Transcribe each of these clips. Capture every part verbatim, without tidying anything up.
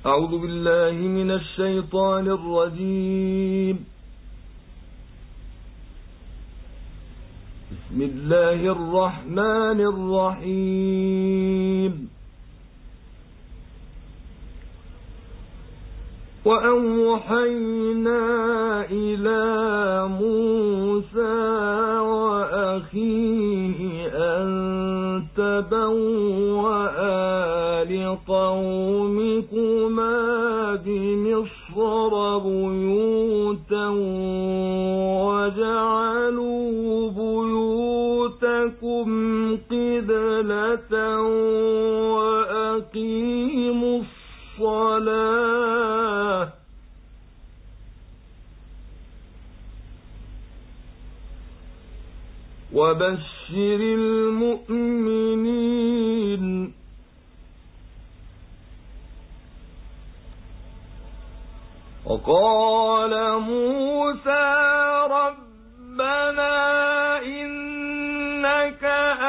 أعوذ بالله من الشيطان الرجيم. بسم الله الرحمن الرحيم. وأوحينا إلى موسى وأخيه أن تبوأ لقومكما بمصر بيوتا وجعلوا بيوتكم قبلة وأقيموا الصلاة وبشر المؤمنين. وقال موسى ربنا إنك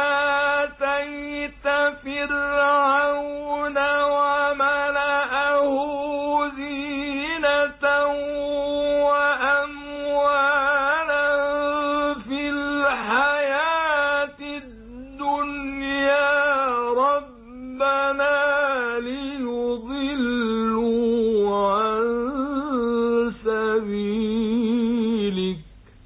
آتيت فرعون وملأه زينة وأموالا في الحياة الدنيا ربنا ليضلوا عن سبيلك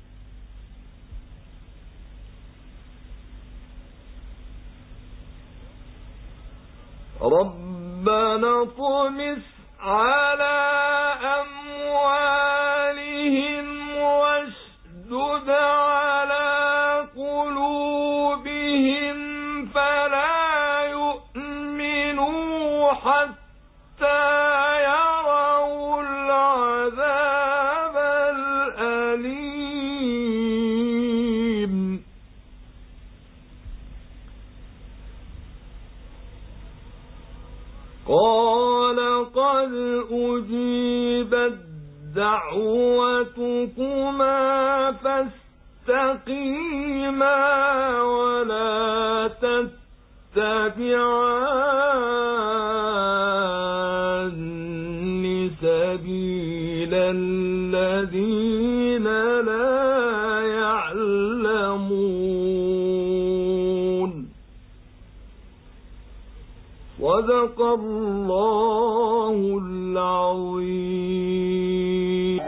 ربنا اطمس على أموالهم واشدد على قلوبهم فلا يؤمنوا حتى يروا العذاب الأليم. قال قد أجيبت دعوتكما فاستقيما ولا تتبعان سبيل الذين لا يعلمون. صدق الله العظيم.